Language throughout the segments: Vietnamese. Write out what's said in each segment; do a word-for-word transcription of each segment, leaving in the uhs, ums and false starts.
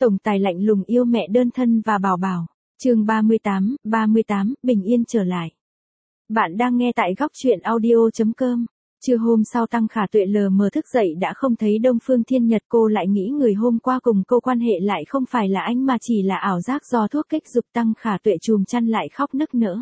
Tổng tài lạnh lùng yêu mẹ đơn thân và bảo bảo. Chương ba mươi tám, ba mươi tám, bình yên trở lại. Bạn đang nghe tại góc truyện audio chấm com. Trưa hôm sau Tăng Khả Tuệ lờ mờ thức dậy đã không thấy Đông Phương Thiên Nhật, cô lại nghĩ người hôm qua cùng cô quan hệ lại không phải là anh mà chỉ là ảo giác do thuốc kích dục. Tăng Khả Tuệ chùm chăn lại khóc nức nở.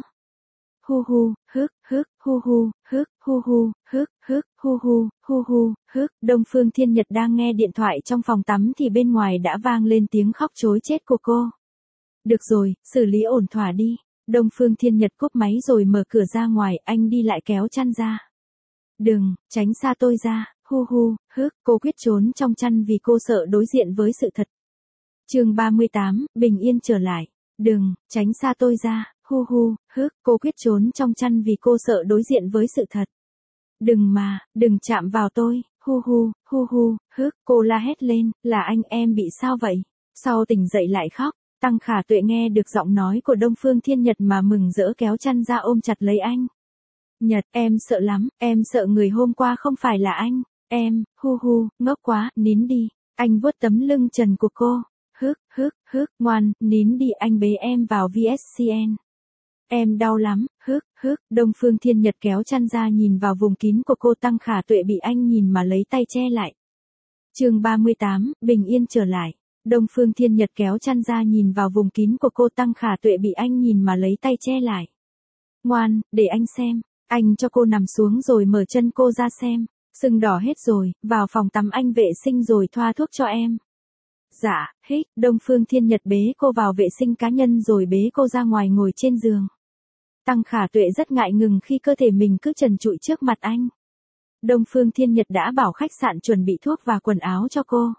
Hu hu, hức, hức, hu hu, hức, hu hu, hức, hức, hu hu, hu hu, hức. Đông Phương Thiên Nhật đang nghe điện thoại trong phòng tắm thì bên ngoài đã vang lên tiếng khóc trối chết của cô. Được rồi, xử lý ổn thỏa đi. Đông Phương Thiên Nhật cúp máy rồi mở cửa ra ngoài, anh đi lại kéo chăn ra. Đừng, tránh xa tôi ra, hu hu, hức, cô quyết trốn trong chăn vì cô sợ đối diện với sự thật. Chương ba mươi tám, bình yên trở lại. Đừng, tránh xa tôi ra, hu hu, hức, cô quyết trốn trong chăn vì cô sợ đối diện với sự thật. Đừng mà, đừng chạm vào tôi, hu hu, hu hu, hức, cô la hét lên, là anh, em bị sao vậy? Sau tỉnh dậy lại khóc. Tăng Khả Tuệ nghe được giọng nói của Đông Phương Thiên Nhật mà mừng rỡ kéo chăn ra ôm chặt lấy anh. Nhật, em sợ lắm, em sợ người hôm qua không phải là anh, em, hu hu, ngốc quá, nín đi. Anh vuốt tấm lưng trần của cô, hức, hức, hức, ngoan, nín đi, anh bế em vào vê ét xê en. Em đau lắm, hức, hức. Đông Phương Thiên Nhật kéo chăn ra nhìn vào vùng kín của cô. Tăng Khả Tuệ bị anh nhìn mà lấy tay che lại. Chương ba mươi tám, bình yên trở lại. Đông Phương Thiên Nhật kéo chăn ra nhìn vào vùng kín của cô. Tăng Khả Tuệ bị anh nhìn mà lấy tay che lại. Ngoan, để anh xem. Anh cho cô nằm xuống rồi mở chân cô ra xem. Sưng đỏ hết rồi, vào phòng tắm anh vệ sinh rồi thoa thuốc cho em. Dạ, hích. Đông Phương Thiên Nhật bế cô vào vệ sinh cá nhân rồi bế cô ra ngoài ngồi trên giường. Tăng Khả Tuệ rất ngại ngừng khi cơ thể mình cứ trần trụi trước mặt anh. Đông Phương Thiên Nhật đã bảo khách sạn chuẩn bị thuốc và quần áo cho cô.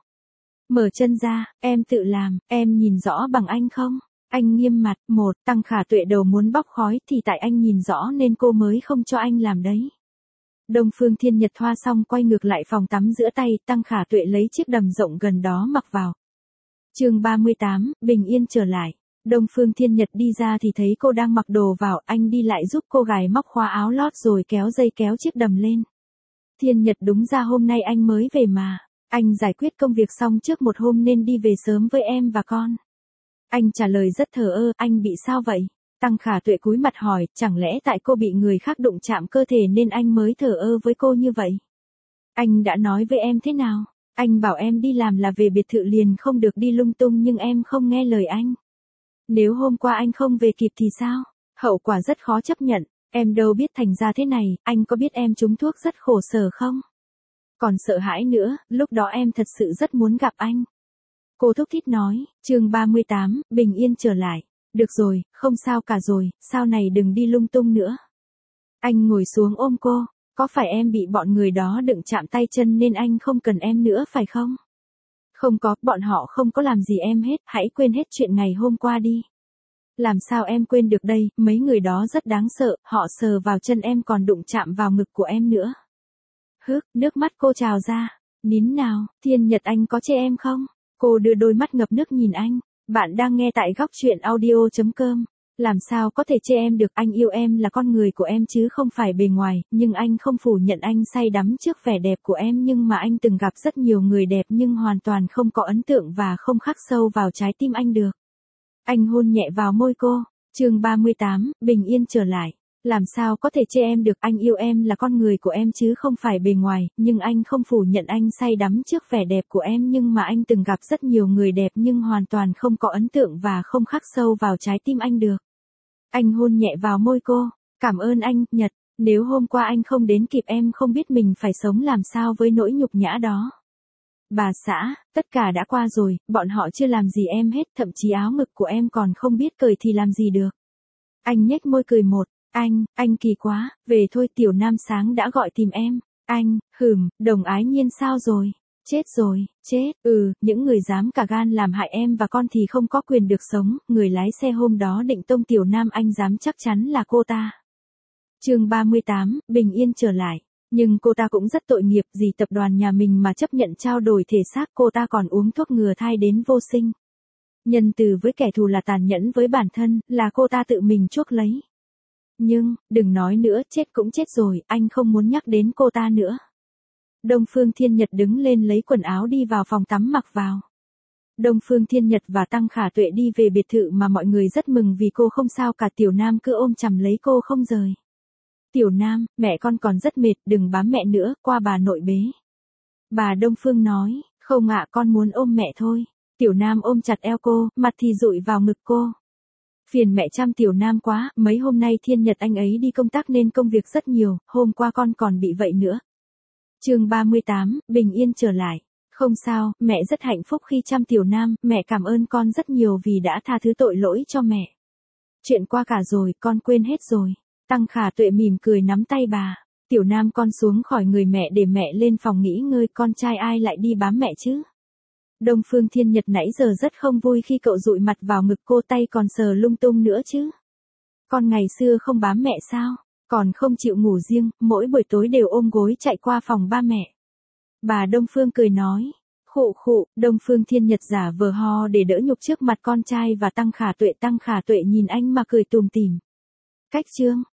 Mở chân ra, em tự làm, em nhìn rõ bằng anh không? Anh nghiêm mặt. Một, Tăng Khả Tuệ đầu muốn bốc khói thì tại anh nhìn rõ nên cô mới không cho anh làm đấy. Đông Phương Thiên Nhật thoa xong quay ngược lại phòng tắm giữa tay. Tăng Khả Tuệ lấy chiếc đầm rộng gần đó mặc vào. Chương ba mươi tám, bình yên trở lại. Đông Phương Thiên Nhật đi ra thì thấy cô đang mặc đồ vào, anh đi lại giúp cô gài móc khóa áo lót rồi kéo dây kéo chiếc đầm lên. Thiên Nhật, đúng ra hôm nay anh mới về mà. Anh giải quyết công việc xong trước một hôm nên đi về sớm với em và con. Anh trả lời rất thờ ơ, anh bị sao vậy? Tăng Khả Tuệ cúi mặt hỏi, chẳng lẽ tại cô bị người khác đụng chạm cơ thể nên anh mới thờ ơ với cô như vậy? Anh đã nói với em thế nào? Anh bảo em đi làm là về biệt thự liền không được đi lung tung nhưng em không nghe lời anh. Nếu hôm qua anh không về kịp thì sao? Hậu quả rất khó chấp nhận, em đâu biết thành ra thế này, anh có biết em trúng thuốc rất khổ sở không? Còn sợ hãi nữa, lúc đó em thật sự rất muốn gặp anh. Cô thúc thít nói. Chương ba mươi tám, bình yên trở lại. Được rồi, không sao cả rồi, sau này đừng đi lung tung nữa. Anh ngồi xuống ôm cô. Có phải em bị bọn người đó đụng chạm tay chân nên anh không cần em nữa phải không? Không có, bọn họ không có làm gì em hết, hãy quên hết chuyện ngày hôm qua đi. Làm sao em quên được đây, mấy người đó rất đáng sợ, họ sờ vào chân em còn đụng chạm vào ngực của em nữa. Hức, nước mắt cô trào ra. Nín nào, Thiên Nhật, anh có chê em không? Cô đưa đôi mắt ngập nước nhìn anh. Bạn đang nghe tại góc truyện audio chấm com. Làm sao có thể chê em được, anh yêu em là con người của em chứ không phải bề ngoài, nhưng anh không phủ nhận anh say đắm trước vẻ đẹp của em, nhưng mà anh từng gặp rất nhiều người đẹp nhưng hoàn toàn không có ấn tượng và không khắc sâu vào trái tim anh được. Anh hôn nhẹ vào môi cô. Chương ba mươi tám, bình yên trở lại. Làm sao có thể chê em được, anh yêu em là con người của em chứ không phải bề ngoài, nhưng anh không phủ nhận anh say đắm trước vẻ đẹp của em, nhưng mà anh từng gặp rất nhiều người đẹp nhưng hoàn toàn không có ấn tượng và không khắc sâu vào trái tim anh được. Anh hôn nhẹ vào môi cô. Cảm ơn anh, Nhật, nếu hôm qua anh không đến kịp em không biết mình phải sống làm sao với nỗi nhục nhã đó. Bà xã, tất cả đã qua rồi, bọn họ chưa làm gì em hết, thậm chí áo ngực của em còn không biết cởi thì làm gì được. Anh nhếch môi cười một. Anh, anh kỳ quá, về thôi, Tiểu Nam sáng đã gọi tìm em. Anh, hừm, Đồng Ái Nhiên sao rồi? Chết rồi, chết, ừ, những người dám cả gan làm hại em và con thì không có quyền được sống, người lái xe hôm đó định tông Tiểu Nam anh dám chắc chắn là cô ta. Chương ba mươi tám, bình yên trở lại. Nhưng cô ta cũng rất tội nghiệp, gì tập đoàn nhà mình mà chấp nhận trao đổi thể xác, cô ta còn uống thuốc ngừa thai đến vô sinh. Nhân từ với kẻ thù là tàn nhẫn với bản thân, là cô ta tự mình chuốc lấy. Nhưng, đừng nói nữa, chết cũng chết rồi, anh không muốn nhắc đến cô ta nữa. Đông Phương Thiên Nhật đứng lên lấy quần áo đi vào phòng tắm mặc vào. Đông Phương Thiên Nhật và Tăng Khả Tuệ đi về biệt thự mà mọi người rất mừng vì cô không sao cả. Tiểu Nam cứ ôm chầm lấy cô không rời. Tiểu Nam, mẹ con còn rất mệt, đừng bám mẹ nữa, qua bà nội bế. Bà Đông Phương nói, không ạ, con muốn ôm mẹ thôi. Tiểu Nam ôm chặt eo cô, mặt thì dụi vào ngực cô. Phiền mẹ chăm Tiểu Nam quá, mấy hôm nay Thiên Nhật anh ấy đi công tác nên công việc rất nhiều, hôm qua con còn bị vậy nữa. Chương ba mươi tám, bình yên trở lại. Không sao, mẹ rất hạnh phúc khi chăm Tiểu Nam, mẹ cảm ơn con rất nhiều vì đã tha thứ tội lỗi cho mẹ. Chuyện qua cả rồi, con quên hết rồi. Tăng Khả Tuệ mỉm cười nắm tay bà. Tiểu Nam con xuống khỏi người mẹ để mẹ lên phòng nghỉ ngơi, con trai ai lại đi bám mẹ chứ? Đông Phương Thiên Nhật nãy giờ rất không vui khi cậu dụi mặt vào ngực cô, tay còn sờ lung tung nữa chứ. Con ngày xưa không bám mẹ sao? Còn không chịu ngủ riêng, mỗi buổi tối đều ôm gối chạy qua phòng ba mẹ. Bà Đông Phương cười nói. Khụ khụ, Đông Phương Thiên Nhật giả vờ ho để đỡ nhục trước mặt con trai và Tăng Khả Tuệ. Tăng Khả Tuệ nhìn anh mà cười tùm tìm. Cách chương.